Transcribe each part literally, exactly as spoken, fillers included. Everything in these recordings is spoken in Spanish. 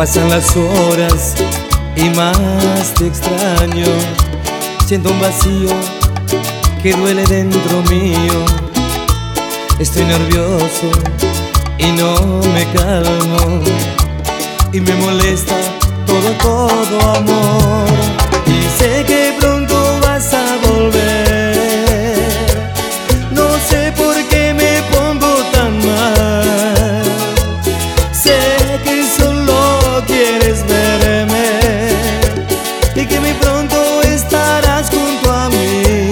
Pasan las horas y más te extraño. Siento un vacío que duele dentro mío. Estoy nervioso y no me calmo, y me molesta todo, todo amor. Y sé que pronto vas a volver. No sé por qué me pongo tan mal. Sé que solo quieres verme y que muy pronto estarás junto a mí.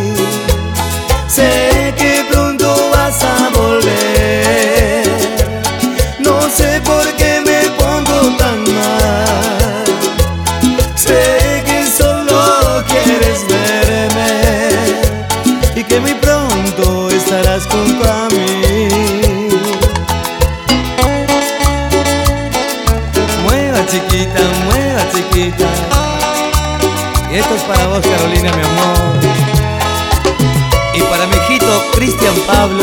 Sé que pronto vas a volver. No sé por qué me pongo tan mal. Sé que solo quieres verme y que muy pronto estarás junto a mí. Mueva chiquita, mueva chiquita. Y esto es para vos, Carolina, mi amor. Y para mi hijito Cristian Pablo.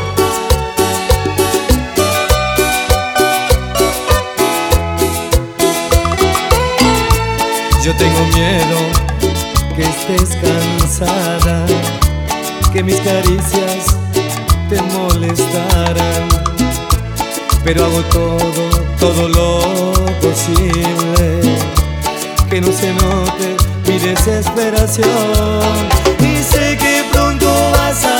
Yo tengo miedo que estés cansada, que mis caricias te molestarán, pero hago todo, todo lo posible, que no se note mi desesperación. Y sé que pronto vas a